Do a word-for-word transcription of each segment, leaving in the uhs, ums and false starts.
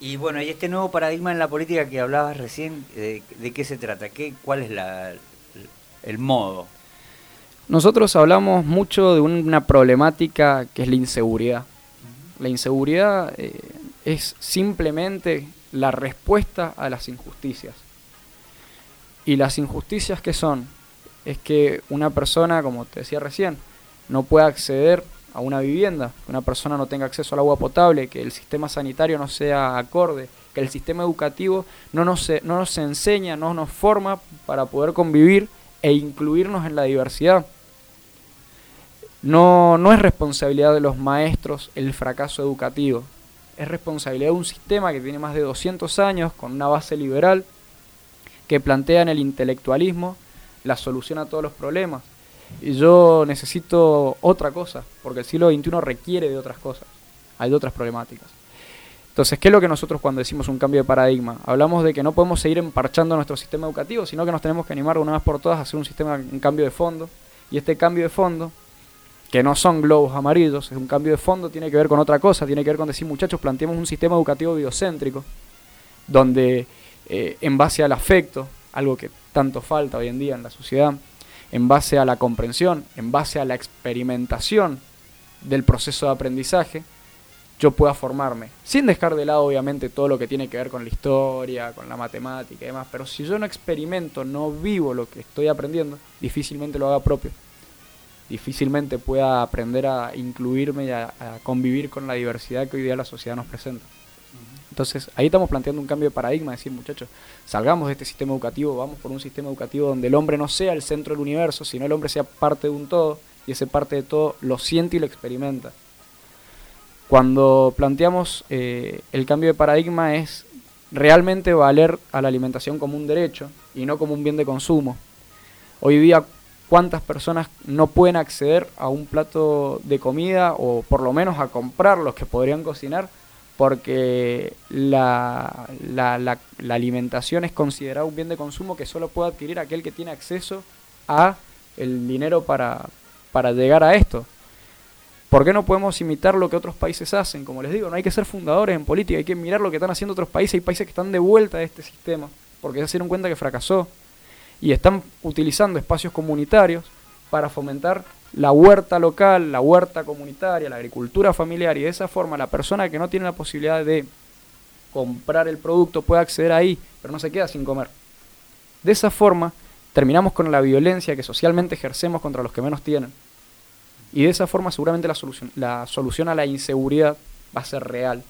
Y bueno, y este nuevo paradigma en la política que hablabas recién, ¿de, de qué se trata? ¿Qué, ¿Cuál es la, el modo? Nosotros hablamos mucho de una problemática que es la inseguridad. La inseguridad eh, es simplemente la respuesta a las injusticias. Y las injusticias que son, es que una persona, como te decía recién, no pueda acceder a una vivienda, que una persona no tenga acceso al agua potable, que el sistema sanitario no sea acorde, que el sistema educativo no nos, no nos enseña, no nos forma para poder convivir e incluirnos en la diversidad. No, no es responsabilidad de los maestros el fracaso educativo, es responsabilidad de un sistema que tiene más de doscientos años, con una base liberal, que plantea en el intelectualismo la solución a todos los problemas. Y yo necesito otra cosa, porque el siglo veintiuno requiere de otras cosas, hay de otras problemáticas. Entonces, ¿qué es lo que nosotros cuando decimos un cambio de paradigma? Hablamos de que no podemos seguir emparchando nuestro sistema educativo, sino que nos tenemos que animar de una vez por todas a hacer un sistema, un cambio de fondo. Y este cambio de fondo, que no son globos amarillos, es un cambio de fondo, tiene que ver con otra cosa, tiene que ver con decir, muchachos, planteemos un sistema educativo biocéntrico, donde eh, en base al afecto, algo que tanto falta hoy en día en la sociedad, en base a la comprensión, en base a la experimentación del proceso de aprendizaje, yo pueda formarme, sin dejar de lado obviamente todo lo que tiene que ver con la historia, con la matemática y demás, pero si yo no experimento, no vivo lo que estoy aprendiendo, difícilmente lo haga propio, difícilmente pueda aprender a incluirme y a, a convivir con la diversidad que hoy día la sociedad nos presenta. Entonces, ahí estamos planteando un cambio de paradigma, decir, muchachos, salgamos de este sistema educativo, vamos por un sistema educativo donde el hombre no sea el centro del universo, sino el hombre sea parte de un todo, y ese parte de todo lo siente y lo experimenta. Cuando planteamos eh, el cambio de paradigma es realmente valer a la alimentación como un derecho y no como un bien de consumo. Hoy día, ¿cuántas personas no pueden acceder a un plato de comida o por lo menos a comprar los que podrían cocinar? Porque la, la, la, la alimentación es considerada un bien de consumo que solo puede adquirir aquel que tiene acceso a el dinero para, para llegar a esto. ¿Por qué no podemos imitar lo que otros países hacen? Como les digo, no hay que ser fundadores en política, hay que mirar lo que están haciendo otros países. Hay países que están de vuelta de este sistema, porque ya se dieron cuenta que fracasó. Y están utilizando espacios comunitarios para fomentar la huerta local, la huerta comunitaria, la agricultura familiar, y de esa forma la persona que no tiene la posibilidad de comprar el producto puede acceder ahí, pero no se queda sin comer. De esa forma terminamos con la violencia que socialmente ejercemos contra los que menos tienen. Y de esa forma seguramente la solución, la solución a la inseguridad va a ser real.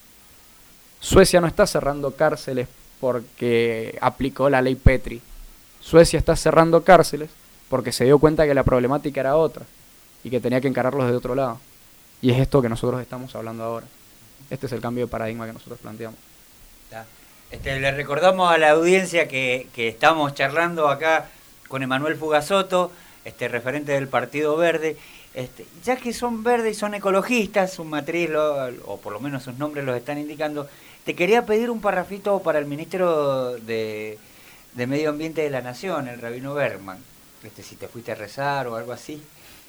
Suecia no está cerrando cárceles porque aplicó la ley Petri. Suecia está cerrando cárceles porque se dio cuenta que la problemática era otra y que tenía que encararlos de otro lado. Y es esto que nosotros estamos hablando ahora. Este es el cambio de paradigma que nosotros planteamos. Este, le recordamos a la audiencia que, que estamos charlando acá con Emanuel Fugasoto, este, referente del Partido Verde. Este, ya que son verdes y son ecologistas, su matriz, lo, o por lo menos sus nombres los están indicando, te quería pedir un parrafito para el ministro de, de Medio Ambiente de la Nación, el Rabino Berman. Este, si te fuiste a rezar o algo así.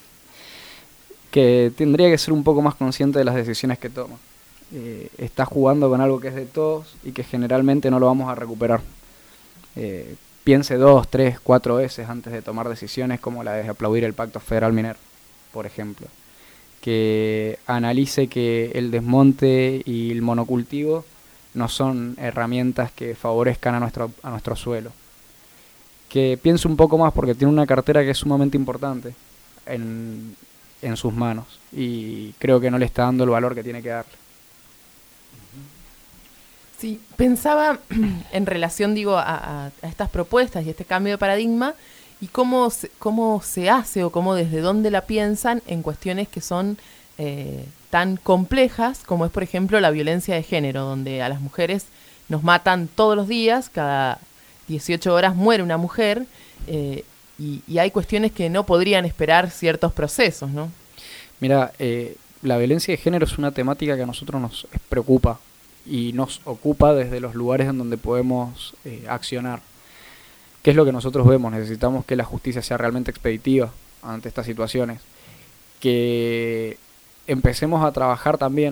Que tendría que ser un poco más consciente de las decisiones que toma. Eh, está jugando con algo que es de todos y que generalmente no lo vamos a recuperar. Eh, piense dos, tres, cuatro veces antes de tomar decisiones como la de aplaudir el Pacto Federal Minero, por ejemplo. Que analice que el desmonte y el monocultivo no son herramientas que favorezcan a nuestro, a nuestro suelo. Que piense un poco más porque tiene una cartera que es sumamente importante en, en sus manos y creo que no le está dando el valor que tiene que darle. Sí, pensaba en relación, digo, a, a, a estas propuestas y este cambio de paradigma y cómo se, cómo se hace o cómo desde dónde la piensan en cuestiones que son eh, tan complejas como es, por ejemplo, la violencia de género, donde a las mujeres nos matan todos los días, cada dieciocho horas muere una mujer eh, y, y hay cuestiones que no podrían esperar ciertos procesos, ¿no? Mira, eh, la violencia de género es una temática que a nosotros nos preocupa y nos ocupa desde los lugares en donde podemos eh, accionar. ¿Qué es lo que nosotros vemos? Necesitamos que la justicia sea realmente expeditiva ante estas situaciones, que empecemos a trabajar también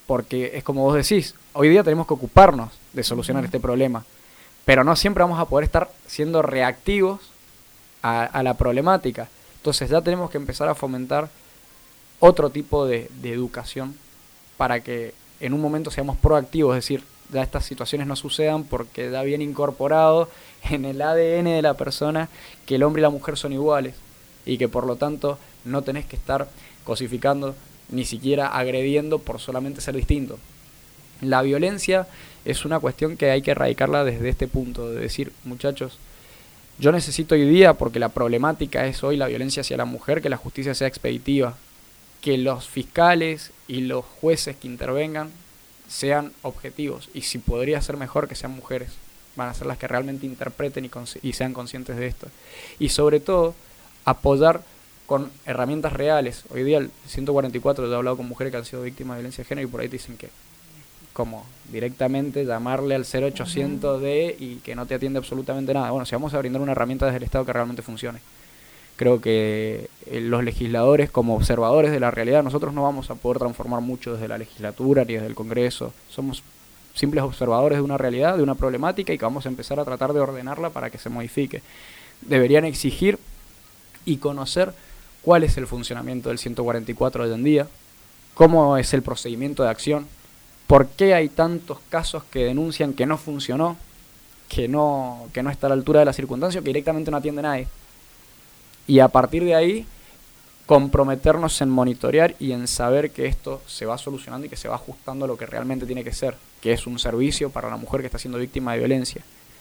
porque es como vos decís, hoy día tenemos que ocuparnos de solucionar este problema, pero no siempre vamos a poder estar siendo reactivos a, a la problemática. Entonces ya tenemos que empezar a fomentar otro tipo de, de educación para que en un momento seamos proactivos, es decir, ya estas situaciones no sucedan porque ya viene incorporado en el A D N de la persona que el hombre y la mujer son iguales y que por lo tanto no tenés que estar cosificando ni siquiera agrediendo por solamente ser distinto. La violencia es una cuestión que hay que erradicarla desde este punto, de decir, muchachos, yo necesito hoy día, porque la problemática es hoy la violencia hacia la mujer, que la justicia sea expeditiva, que los fiscales y los jueces que intervengan sean objetivos, y si podría ser mejor que sean mujeres, van a ser las que realmente interpreten y, y sean conscientes de esto. Y sobre todo, apoyar con herramientas reales. Hoy día el ciento cuarenta y cuatro, yo he hablado con mujeres que han sido víctimas de violencia de género y por ahí te dicen que, como directamente llamarle al cero ochocientos de y que no te atiende absolutamente nada. Bueno, si vamos a brindar una herramienta desde el Estado que realmente funcione. Creo que eh, los legisladores, como observadores de la realidad, nosotros no vamos a poder transformar mucho desde la legislatura ni desde el Congreso. Somos simples observadores de una realidad, de una problemática, y que vamos a empezar a tratar de ordenarla para que se modifique. Deberían exigir y conocer cuál es el funcionamiento del ciento cuarenta y cuatro hoy en día, cómo es el procedimiento de acción, por qué hay tantos casos que denuncian que no funcionó, que no, que no está a la altura de la circunstancia, que directamente no atiende a nadie. Y a partir de ahí, comprometernos en monitorear y en saber que esto se va solucionando y que se va ajustando a lo que realmente tiene que ser, que es un servicio para la mujer que está siendo víctima de violencia.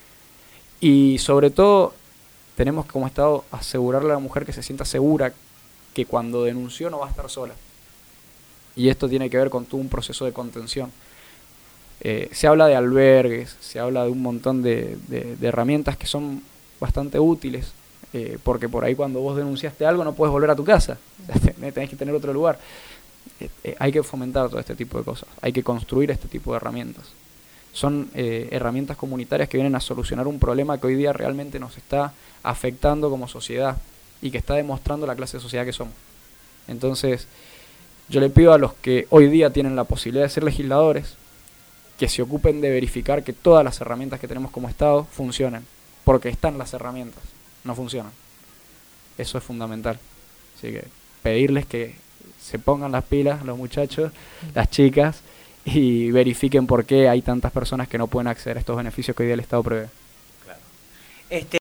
Y sobre todo, tenemos como Estado asegurarle a la mujer que se sienta segura que cuando denunció no va a estar sola. Y esto tiene que ver con todo un proceso de contención. Eh, se habla de albergues, se habla de un montón de, de, de herramientas que son bastante útiles, eh, porque por ahí cuando vos denunciaste algo no puedes volver a tu casa, tenés que tener otro lugar. Eh, eh, hay que fomentar todo este tipo de cosas, hay que construir este tipo de herramientas. Son eh, herramientas comunitarias que vienen a solucionar un problema que hoy día realmente nos está afectando como sociedad y que está demostrando la clase de sociedad que somos. Entonces, yo le pido a los que hoy día tienen la posibilidad de ser legisladores que se ocupen de verificar que todas las herramientas que tenemos como Estado funcionen, porque están las herramientas, no funcionan. Eso es fundamental. Así que pedirles que se pongan las pilas los muchachos, las chicas, y verifiquen por qué hay tantas personas que no pueden acceder a estos beneficios que hoy día el Estado prevé. Claro. Este